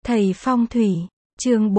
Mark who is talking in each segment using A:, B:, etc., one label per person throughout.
A: Thầy phong thủy, chương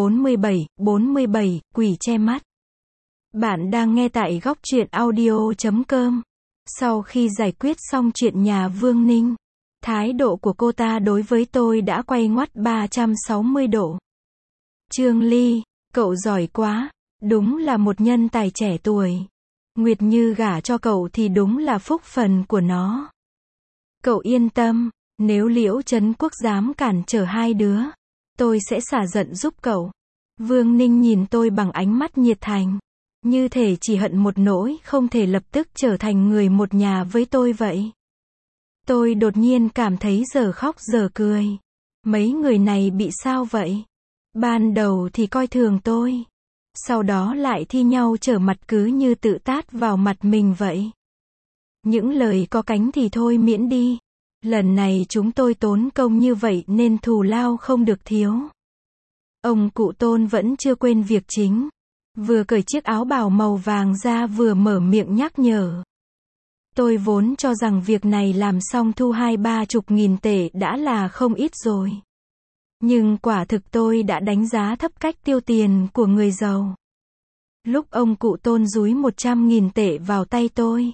A: 47, quỷ che mắt. Bạn đang nghe tại góc truyện audio.com. Sau khi giải quyết xong chuyện nhà Vương Ninh, thái độ của cô ta đối với tôi đã quay ngoắt 360 độ. Trương Ly, cậu giỏi quá, đúng là một nhân tài trẻ tuổi. Nguyệt Như gả cho cậu thì đúng là phúc phần của nó. Cậu yên tâm, nếu Liễu Trấn Quốc dám cản trở hai đứa, tôi sẽ xả giận giúp cậu. Vương Ninh nhìn tôi bằng ánh mắt nhiệt thành, như thể chỉ hận một nỗi không thể lập tức trở thành người một nhà với tôi vậy. Tôi đột nhiên cảm thấy giờ khóc giờ cười. Mấy người này bị sao vậy? Ban đầu thì coi thường tôi, sau đó lại thi nhau trở mặt cứ như tự tát vào mặt mình vậy. Những lời có cánh thì thôi miễn đi. Lần này chúng tôi tốn công như vậy nên thù lao không được thiếu. Ông cụ Tôn vẫn chưa quên việc chính. Vừa cởi chiếc áo bào màu vàng ra vừa mở miệng nhắc nhở. Tôi vốn cho rằng việc này làm xong thu 20-30 nghìn tệ đã là không ít rồi. Nhưng quả thực tôi đã đánh giá thấp cách tiêu tiền của người giàu. Lúc ông cụ Tôn dúi 100.000 tệ vào tay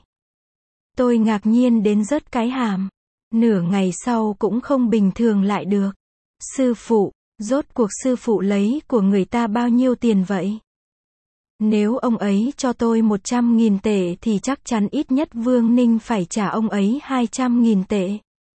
A: tôi ngạc nhiên đến rớt cái hàm. Nửa ngày sau cũng không bình thường lại được. Sư phụ, rốt cuộc sư phụ lấy của người ta bao nhiêu tiền vậy? Nếu ông ấy cho tôi 100.000 tệ thì chắc chắn ít nhất Vương Ninh phải trả ông ấy 200.000 tệ.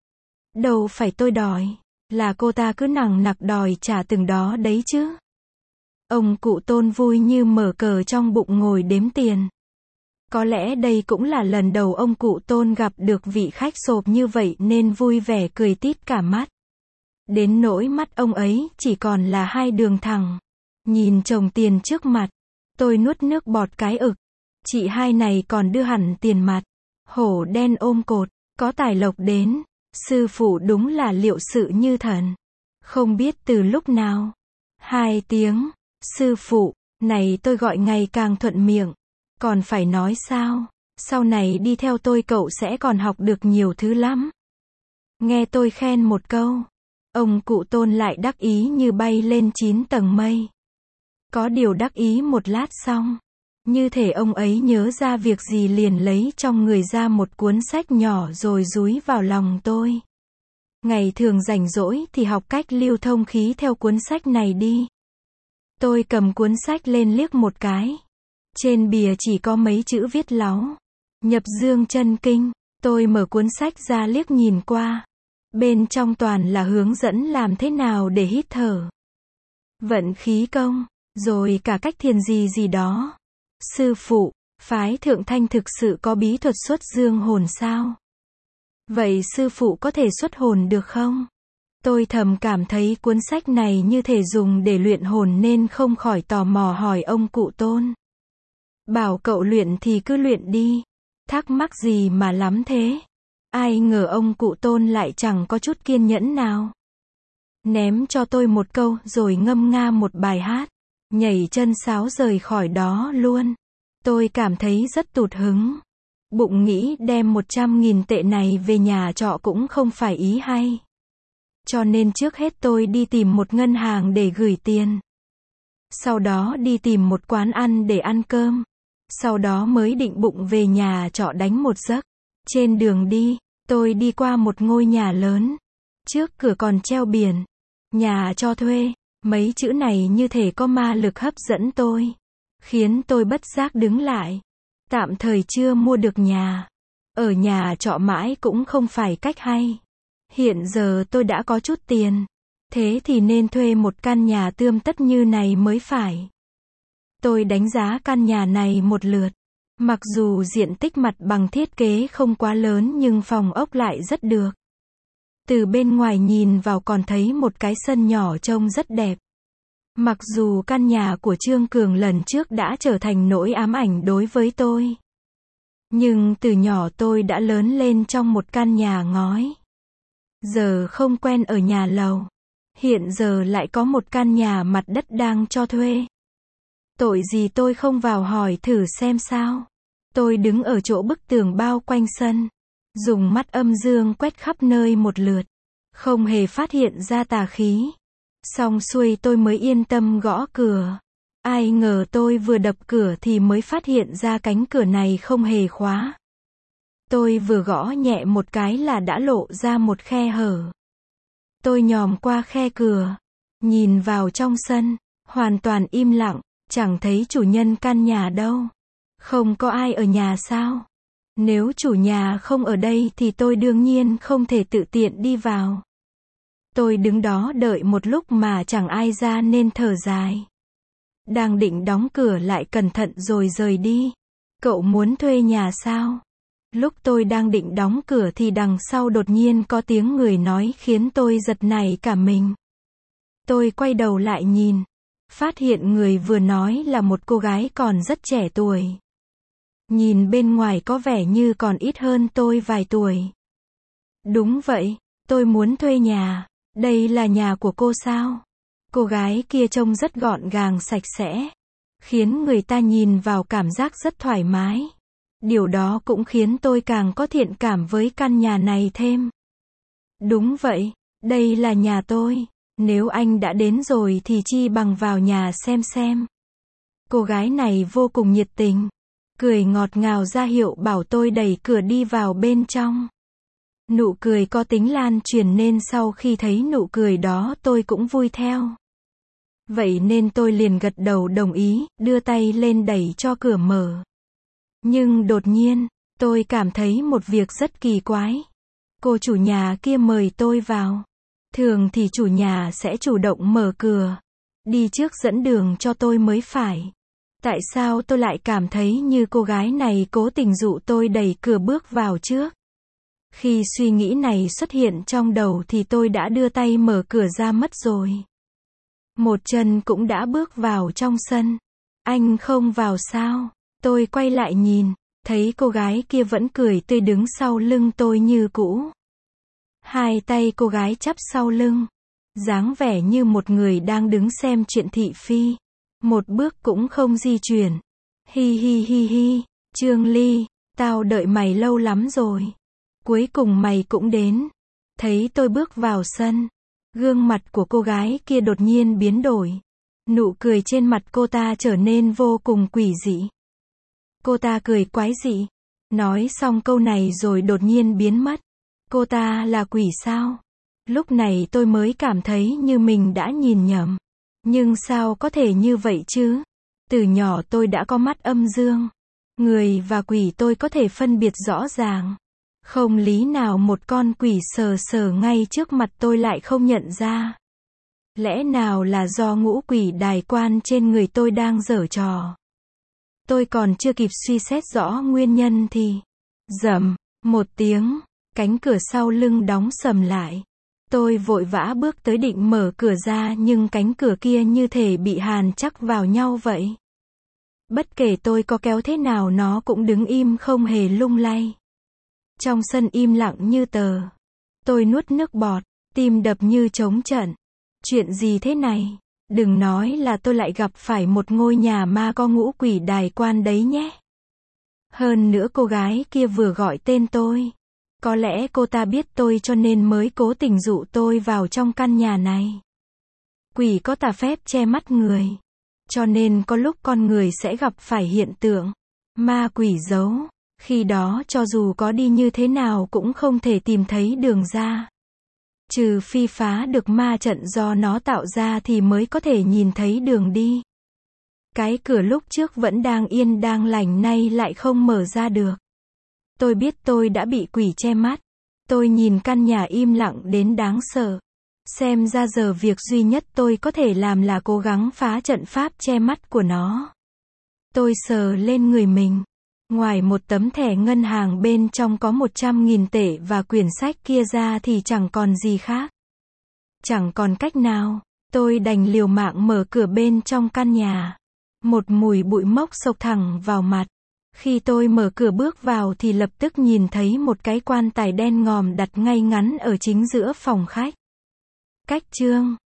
A: Đâu phải tôi đòi, là cô ta cứ nằng nặc đòi trả từng đó đấy chứ. Ông cụ Tôn vui như mở cờ trong bụng ngồi đếm tiền. Có lẽ đây cũng là lần đầu ông cụ Tôn gặp được vị khách sộp như vậy nên vui vẻ cười tít cả mắt. Đến nỗi mắt ông ấy chỉ còn là hai đường thẳng. Nhìn chồng tiền trước mặt, tôi nuốt nước bọt cái ực. Chị hai này còn đưa hẳn tiền mặt. Hổ đen ôm cột, có tài lộc đến. Sư phụ đúng là liệu sự như thần. Không biết từ lúc nào. 2 tiếng, sư phụ, này tôi gọi ngày càng thuận miệng. Còn phải nói sao? Sau này đi theo tôi cậu sẽ còn học được nhiều thứ lắm. Nghe tôi khen một câu, ông cụ Tôn lại đắc ý như bay lên 9 tầng mây. Có điều đắc ý một lát xong, như thể ông ấy nhớ ra việc gì liền lấy trong người ra một cuốn sách nhỏ rồi dúi vào lòng tôi. Ngày thường rảnh rỗi thì học cách lưu thông khí theo cuốn sách này đi. Tôi cầm cuốn sách lên liếc một cái. Trên bìa chỉ có mấy chữ viết láu. Nhập dương chân kinh. Tôi mở cuốn sách ra liếc nhìn qua. Bên trong toàn là hướng dẫn làm thế nào để hít thở, vận khí công, rồi cả cách thiền gì đó. Sư phụ, phái Thượng Thanh thực sự có bí thuật xuất dương hồn sao? Vậy sư phụ có thể xuất hồn được không? Tôi thầm cảm thấy cuốn sách này như thể dùng để luyện hồn nên không khỏi tò mò hỏi ông cụ Tôn. Bảo cậu luyện thì cứ luyện đi. Thắc mắc gì mà lắm thế? Ai ngờ ông cụ Tôn lại chẳng có chút kiên nhẫn nào. Ném cho tôi một câu rồi ngâm nga một bài hát. Nhảy chân sáo rời khỏi đó luôn. Tôi cảm thấy rất tụt hứng. Bụng nghĩ đem 100.000 tệ này về nhà trọ cũng không phải ý hay. Cho nên trước hết tôi đi tìm một ngân hàng để gửi tiền. Sau đó đi tìm một quán ăn để ăn cơm. Sau đó mới định bụng về nhà trọ đánh một giấc. Trên đường đi, tôi đi qua một ngôi nhà lớn. Trước cửa còn treo biển. Nhà cho thuê. Mấy chữ này như thể có ma lực hấp dẫn tôi. Khiến tôi bất giác đứng lại. Tạm thời chưa mua được nhà. Ở nhà trọ mãi cũng không phải cách hay. Hiện giờ tôi đã có chút tiền. Thế thì nên thuê một căn nhà tươm tất như này mới phải. Tôi đánh giá căn nhà này một lượt. Mặc dù diện tích mặt bằng thiết kế không quá lớn nhưng phòng ốc lại rất được. Từ bên ngoài nhìn vào còn thấy một cái sân nhỏ trông rất đẹp. Mặc dù căn nhà của Trương Cường lần trước đã trở thành nỗi ám ảnh đối với tôi. Nhưng từ nhỏ tôi đã lớn lên trong một căn nhà ngói. Giờ không quen ở nhà lầu. Hiện giờ lại có một căn nhà mặt đất đang cho thuê. Tội gì tôi không vào hỏi thử xem sao. Tôi đứng ở chỗ bức tường bao quanh sân. Dùng mắt âm dương quét khắp nơi một lượt. Không hề phát hiện ra tà khí. Xong xuôi tôi mới yên tâm gõ cửa. Ai ngờ tôi vừa đập cửa thì mới phát hiện ra cánh cửa này không hề khóa. Tôi vừa gõ nhẹ một cái là đã lộ ra một khe hở. Tôi nhòm qua khe cửa, nhìn vào trong sân, hoàn toàn im lặng, chẳng thấy chủ nhân căn nhà đâu. Không có ai ở nhà sao? Nếu chủ nhà không ở đây thì tôi đương nhiên không thể tự tiện đi vào. Tôi đứng đó đợi một lúc mà chẳng ai ra nên thở dài. Đang định đóng cửa lại cẩn thận rồi rời đi. Cậu muốn thuê nhà sao? Lúc tôi đang định đóng cửa thì đằng sau đột nhiên có tiếng người nói khiến tôi giật nảy cả mình. Tôi quay đầu lại nhìn, phát hiện người vừa nói là một cô gái còn rất trẻ tuổi. Nhìn bên ngoài có vẻ như còn ít hơn tôi vài tuổi. Đúng vậy, tôi muốn thuê nhà. Đây là nhà của cô sao? Cô gái kia trông rất gọn gàng sạch sẽ, khiến người ta nhìn vào cảm giác rất thoải mái. Điều đó cũng khiến tôi càng có thiện cảm với căn nhà này thêm. Đúng vậy, đây là nhà tôi. Nếu anh đã đến rồi thì chi bằng vào nhà xem. Cô gái này vô cùng nhiệt tình, cười ngọt ngào ra hiệu bảo tôi đẩy cửa đi vào bên trong. Nụ cười có tính lan truyền nên sau khi thấy nụ cười đó tôi cũng vui theo. Vậy nên tôi liền gật đầu đồng ý, đưa tay lên đẩy cho cửa mở. Nhưng đột nhiên, tôi cảm thấy một việc rất kỳ quái. Cô chủ nhà kia mời tôi vào. Thường thì chủ nhà sẽ chủ động mở cửa, đi trước dẫn đường cho tôi mới phải. Tại sao tôi lại cảm thấy như cô gái này cố tình dụ tôi đẩy cửa bước vào trước? Khi suy nghĩ này xuất hiện trong đầu thì tôi đã đưa tay mở cửa ra mất rồi. Một chân cũng đã bước vào trong sân. Anh không vào sao? Tôi quay lại nhìn, thấy cô gái kia vẫn cười tươi đứng sau lưng tôi như cũ. Hai tay cô gái chắp sau lưng, dáng vẻ như một người đang đứng xem chuyện thị phi. Một bước cũng không di chuyển. Hi hi hi hi, Trương Ly, tao đợi mày lâu lắm rồi. Cuối cùng mày cũng đến. Thấy tôi bước vào sân, gương mặt của cô gái kia đột nhiên biến đổi. Nụ cười trên mặt cô ta trở nên vô cùng quỷ dị. Cô ta cười quái dị. Nói xong câu này rồi đột nhiên biến mất. Cô ta là quỷ sao? Lúc này tôi mới cảm thấy như mình đã nhìn nhầm. Nhưng sao có thể như vậy chứ? Từ nhỏ tôi đã có mắt âm dương. Người và quỷ tôi có thể phân biệt rõ ràng. Không lý nào một con quỷ sờ sờ ngay trước mặt tôi lại không nhận ra. Lẽ nào là do ngũ quỷ đài quan trên người tôi đang giở trò? Tôi còn chưa kịp suy xét rõ nguyên nhân thì rầm một tiếng, cánh cửa sau lưng đóng sầm lại. Tôi vội vã bước tới định mở cửa ra nhưng cánh cửa kia như thể bị hàn chắc vào nhau vậy. Bất kể tôi có kéo thế nào nó cũng đứng im không hề lung lay. Trong sân im lặng như tờ. Tôi nuốt nước bọt, tim đập như trống trận. Chuyện gì thế này? Đừng nói là tôi lại gặp phải một ngôi nhà ma có ngũ quỷ đài quan đấy nhé. Hơn nữa cô gái kia vừa gọi tên tôi. Có lẽ cô ta biết tôi cho nên mới cố tình dụ tôi vào trong căn nhà này. Quỷ có tà phép che mắt người. Cho nên có lúc con người sẽ gặp phải hiện tượng ma quỷ giấu. Khi đó cho dù có đi như thế nào cũng không thể tìm thấy đường ra. Trừ phi phá được ma trận do nó tạo ra thì mới có thể nhìn thấy đường đi. Cái cửa lúc trước vẫn đang yên đang lành nay lại không mở ra được. Tôi biết tôi đã bị quỷ che mắt. Tôi nhìn căn nhà im lặng đến đáng sợ. Xem ra giờ việc duy nhất tôi có thể làm là cố gắng phá trận pháp che mắt của nó. Tôi sờ lên người mình. Ngoài một tấm thẻ ngân hàng bên trong có 100.000 tệ và quyển sách kia ra thì chẳng còn gì khác. Chẳng còn cách nào, tôi đành liều mạng mở cửa bên trong căn nhà. Một mùi bụi mốc xộc thẳng vào mặt. Khi tôi mở cửa bước vào thì lập tức nhìn thấy một cái quan tài đen ngòm đặt ngay ngắn ở chính giữa phòng khách. Cách chương